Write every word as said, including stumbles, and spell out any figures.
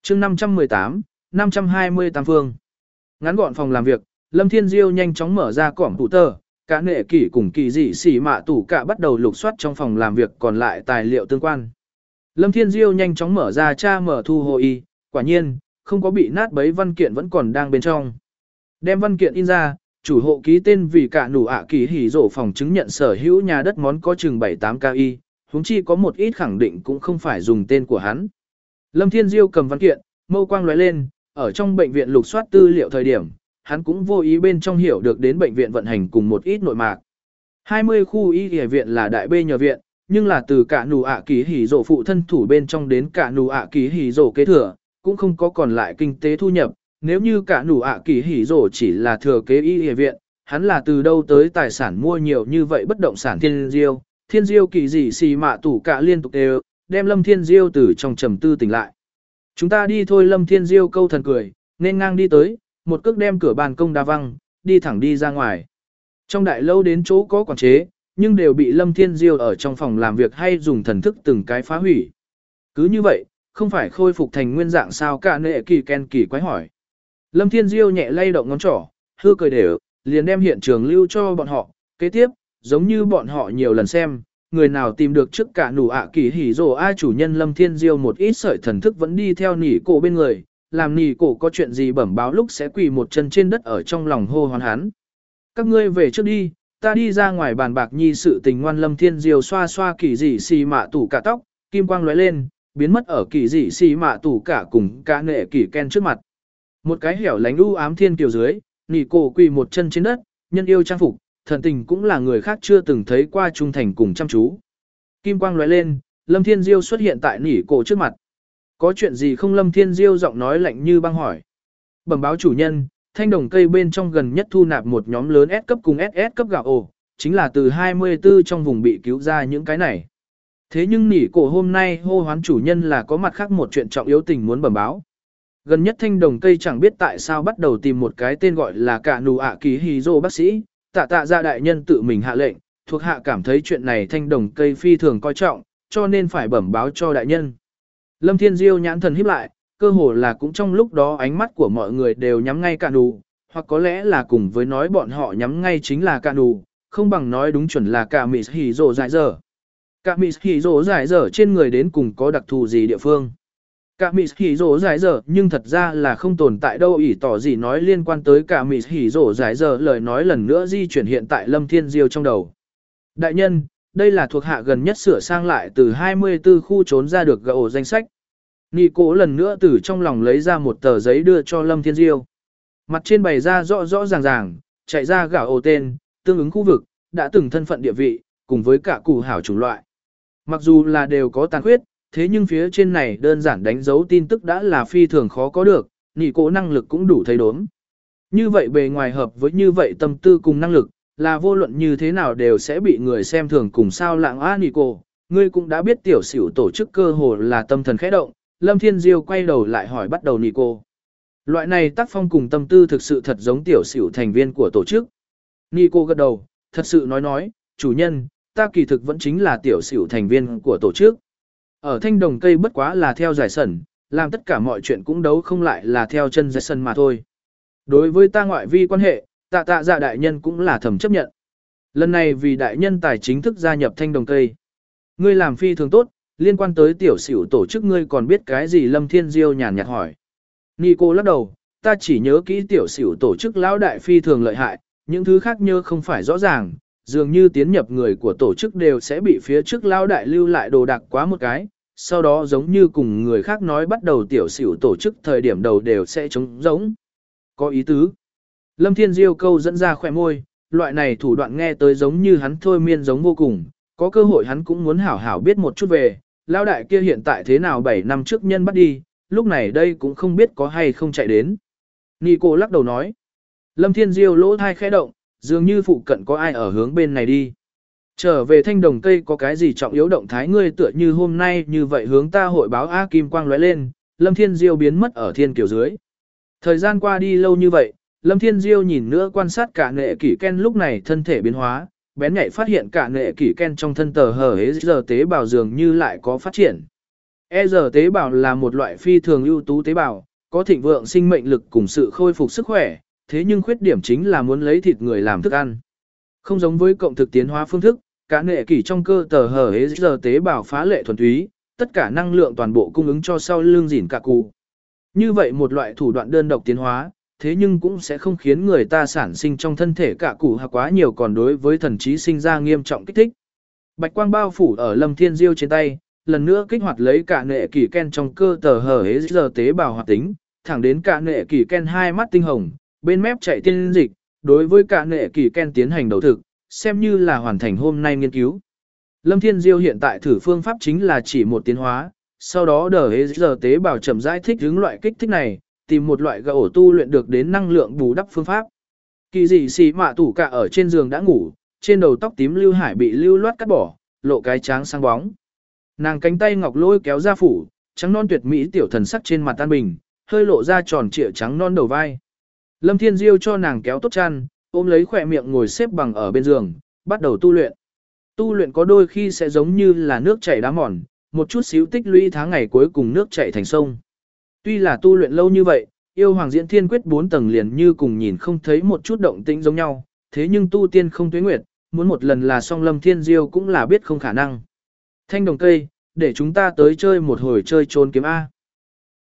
chương năm trăm mười tám, năm trăm hai mươi tám phương. Ngắn gọn phòng làm việc, Lâm Thiên Diêu nhanh chóng mở ra cỏm tủ tờ, cả nghệ kỷ cùng kỳ dị xỉ mạ tủ cả bắt đầu lục soát trong phòng làm việc còn lại tài liệu tương quan. Lâm Thiên Diêu nhanh chóng mở ra tra mở thu hồi y, quả nhiên, không có bị nát bấy văn kiện vẫn còn đang bên trong. Đem văn kiện in ra, chủ hộ ký tên vì cả nụ ạ kỳ hỉ rổ phòng chứng nhận sở hữu nhà đất món có chừng bảy tám ca y, huống chi có một ít khẳng định cũng không phải dùng tên của hắn. Lâm Thiên Diêu cầm văn kiện, mâu quang lóe lên, ở trong bệnh viện lục soát tư liệu thời điểm, hắn cũng vô ý bên trong hiểu được đến bệnh viện vận hành cùng một ít nội mạc. hai mươi khu y y viện là đại bê nhờ viện, nhưng là từ cả nụ ạ kỳ hỉ rổ phụ thân thủ bên trong đến cả nụ ạ kỳ hỉ rổ kế thừa, cũng không có còn lại kinh tế thu nhập. Nếu như cả nụ ạ kỳ hỉ rổ chỉ là thừa kế y y viện, hắn là từ đâu tới tài sản mua nhiều như vậy bất động sản Thiên Diêu. Thiên Diêu kỳ dị xì mạ tủ cả liên tục đều, đem Lâm Thiên Diêu từ trong trầm tư tỉnh lại. Chúng ta đi thôi. Lâm Thiên Diêu câu thần cười, nên ngang đi tới, một cước đem cửa ban công đá văng, đi thẳng đi ra ngoài. Trong đại lâu đến chỗ có quản chế, nhưng đều bị Lâm Thiên Diêu ở trong phòng làm việc hay dùng thần thức từng cái phá hủy. Cứ như vậy, không phải khôi phục thành nguyên dạng sao? Cả nệ kỳ ken kỳ quái hỏi. Lâm Thiên Diêu nhẹ lay động ngón trỏ, hư cười đều, liền đem hiện trường lưu cho bọn họ. Kế tiếp, giống như bọn họ nhiều lần xem, người nào tìm được trước cả nụ ạ kỳ hỉ rồ ai chủ nhân Lâm Thiên Diêu một ít sợi thần thức vẫn đi theo nỉ cổ bên người, làm nỉ cổ có chuyện gì bẩm báo lúc sẽ quỳ một chân trên đất ở trong lòng hô hoán hắn. Các ngươi về trước đi, ta đi ra ngoài bàn bạc nhi sự tình. Ngoan. Lâm Thiên Diêu xoa xoa kỳ dị xì mạ tủ cả tóc, kim quang lóe lên, biến mất ở kỳ dị xì mạ tủ cả cùng cả nệ kỳ ken trước mặt. Một cái hẻo lánh u ám thiên kiều dưới, nỉ cổ quỳ một chân trên đất, nhân yêu trang phục, thần tình cũng là người khác chưa từng thấy qua, trung thành cùng chăm chú. Kim quang lóe lên, Lâm Thiên Diêu xuất hiện tại nỉ cổ trước mặt. Có chuyện gì không? Lâm Thiên Diêu giọng nói lạnh như băng hỏi. Bẩm báo chủ nhân, thanh đồng cây bên trong gần nhất thu nạp một nhóm lớn S cấp cùng ét ét cấp gạo ổ, chính là từ hai mươi tư trong vùng bị cứu ra những cái này. Thế nhưng nỉ cổ hôm nay hô hoán chủ nhân là có mặt khác một chuyện trọng yếu tình muốn bẩm báo. Gần nhất thanh đồng cây chẳng biết tại sao bắt đầu tìm một cái tên gọi là cả nụ ạ kỳ hỉ rồ bác sĩ, tạ tạ ra đại nhân tự mình hạ lệnh, thuộc hạ cảm thấy chuyện này thanh đồng cây phi thường coi trọng, cho nên phải bẩm báo cho đại nhân. Lâm Thiên Diêu nhãn thần híp lại, cơ hồ là cũng trong lúc đó ánh mắt của mọi người đều nhắm ngay cả nụ, hoặc có lẽ là cùng với nói bọn họ nhắm ngay chính là cả nụ, không bằng nói đúng chuẩn là cả mịt hỉ rồ giải dở. Cả mịt hỉ rồ giải dở trên người đến cùng có đặc thù gì địa phương? Cả mịt hỉ rồ giải dở nhưng thật ra là không tồn tại đâu. Ỷ tỏ gì nói liên quan tới cả mịt hỉ rồ giải dở lời nói lần nữa di chuyển hiện tại Lâm Thiên Diêu trong đầu. Đại nhân, đây là thuộc hạ gần nhất sửa sang lại từ hai mươi tư khu trốn ra được gạo danh sách. Nị cố lần nữa từ trong lòng lấy ra một tờ giấy đưa cho Lâm Thiên Diêu. Mặt trên bày ra rõ rõ ràng ràng, chạy ra gạo ổ tên, tương ứng khu vực, đã từng thân phận địa vị, cùng với cả củ hảo chủng loại. Mặc dù là đều có tàn khuyết, thế nhưng phía trên này đơn giản đánh dấu tin tức đã là phi thường khó có được, nị cố năng lực cũng đủ thấy đốm. Như vậy bề ngoài hợp với như vậy tâm tư cùng năng lực, là vô luận như thế nào đều sẽ bị người xem thường cùng sao lạng. A nị cố, ngươi cũng đã biết tiểu xỉu tổ chức cơ hồ là tâm thần khẽ động. Lâm Thiên Diêu quay đầu lại hỏi bắt đầu nị cố. Loại này tác phong cùng tâm tư thực sự thật giống tiểu xỉu thành viên của tổ chức. Nị cố gật đầu, thật sự nói nói, chủ nhân, ta kỳ thực vẫn chính là tiểu xỉu thành viên của tổ chức. Ở thanh đồng cây bất quá là theo giải sẩn, làm tất cả mọi chuyện cũng đấu không lại là theo chân giải sẩn mà thôi. Đối với ta ngoại vi quan hệ, tạ tạ dạ đại nhân cũng là thầm chấp nhận. Lần này vì đại nhân tài chính thức gia nhập thanh đồng cây. Ngươi làm phi thường tốt, liên quan tới tiểu xỉu tổ chức ngươi còn biết cái gì? Lâm Thiên Diêu nhàn nhạt hỏi. Nico lắc đầu, ta chỉ nhớ kỹ tiểu xỉu tổ chức lão đại phi thường lợi hại, những thứ khác nhớ không phải rõ ràng, dường như tiến nhập người của tổ chức đều sẽ bị phía trước lão đại lưu lại đồ đạc quá một cái, sau đó giống như cùng người khác nói bắt đầu tiểu xỉu tổ chức thời điểm đầu đều sẽ trống giống. Có ý tứ. Lâm Thiên Diêu câu dẫn ra khỏe môi, loại này thủ đoạn nghe tới giống như hắn thôi miên giống vô cùng, có cơ hội hắn cũng muốn hảo hảo biết một chút về, lão đại kia hiện tại thế nào bảy năm trước nhân bắt đi, lúc này đây cũng không biết có hay không chạy đến. Nico lắc đầu nói. Lâm Thiên Diêu lỗ thai khẽ động, dường như phụ cận có ai ở hướng bên này đi. Trở về thanh đồng cây có cái gì trọng yếu động thái ngươi tựa như hôm nay như vậy hướng ta hội báo. A kim quang lóe lên, Lâm Thiên Diêu biến mất ở thiên kiều dưới. Thời gian qua đi lâu như vậy, Lâm Thiên Diêu nhìn nữa quan sát cả nghệ kỷ Ken lúc này thân thể biến hóa, bén nhạy phát hiện cả nghệ kỷ Ken trong thân tờ hờ hế giờ tế bào dường như lại có phát triển. E rờ tế bào là một loại phi thường ưu tú tế bào, có thịnh vượng sinh mệnh lực cùng sự khôi phục sức khỏe, thế nhưng khuyết điểm chính là muốn lấy thịt người làm thức ăn. Không giống với cộng thực tiến hóa phương thức, cả nghệ kỷ trong cơ tờ hở E rờ tế bào phá lệ thuần túy, tất cả năng lượng toàn bộ cung ứng cho sau lưng dỉn cả cụ. Như vậy một loại thủ đoạn đơn độc tiến hóa, thế nhưng cũng sẽ không khiến người ta sản sinh trong thân thể cả cụ hoặc quá nhiều, còn đối với thần trí sinh ra nghiêm trọng kích thích. Bạch quang bao phủ ở Lâm Thiên Diêu trên tay, lần nữa kích hoạt lấy cả nệ kỳ ken trong cơ tờ hở hế giờ tế bào hoạt tính, thẳng đến cả nệ kỳ ken hai mắt tinh hồng, bên mép chạy tiên dịch, đối với cả nệ kỳ ken tiến hành đầu thực, xem như là hoàn thành hôm nay nghiên cứu. Lâm Thiên Diêu hiện tại thử phương pháp chính là chỉ một tiến hóa, sau đó đờ hế giờ tế bào chậm rãi thích ứng loại kích thích này, tìm một loại gỗ tu luyện được đến năng lượng bù đắp phương pháp. Kỳ dị xì mạ tủ cả ở trên giường đã ngủ, trên đầu tóc tím lưu hải bị lưu loát cắt bỏ, lộ cái tráng sáng bóng. Nàng cánh tay ngọc lôi kéo ra phủ, trắng non tuyệt mỹ tiểu thần sắc trên mặt tan bình, hơi lộ ra tròn trịa trắng non đầu vai. Lâm Thiên Diêu cho nàng kéo tốt chăn, ôm lấy khỏe miệng ngồi xếp bằng ở bên giường, bắt đầu tu luyện. Tu luyện có đôi khi sẽ giống như là nước chảy đá mòn, một chút xíu tích lũy tháng ngày cuối cùng nước chảy thành sông. Tuy là tu luyện lâu như vậy, yêu hoàng diễn thiên quyết bốn tầng liền như cùng nhìn không thấy một chút động tĩnh giống nhau, thế nhưng tu tiên không tuế nguyệt, muốn một lần là song Lâm Thiên Diêu cũng là biết không khả năng. Thanh đồng cây, để chúng ta tới chơi một hồi chơi trốn kiếm A.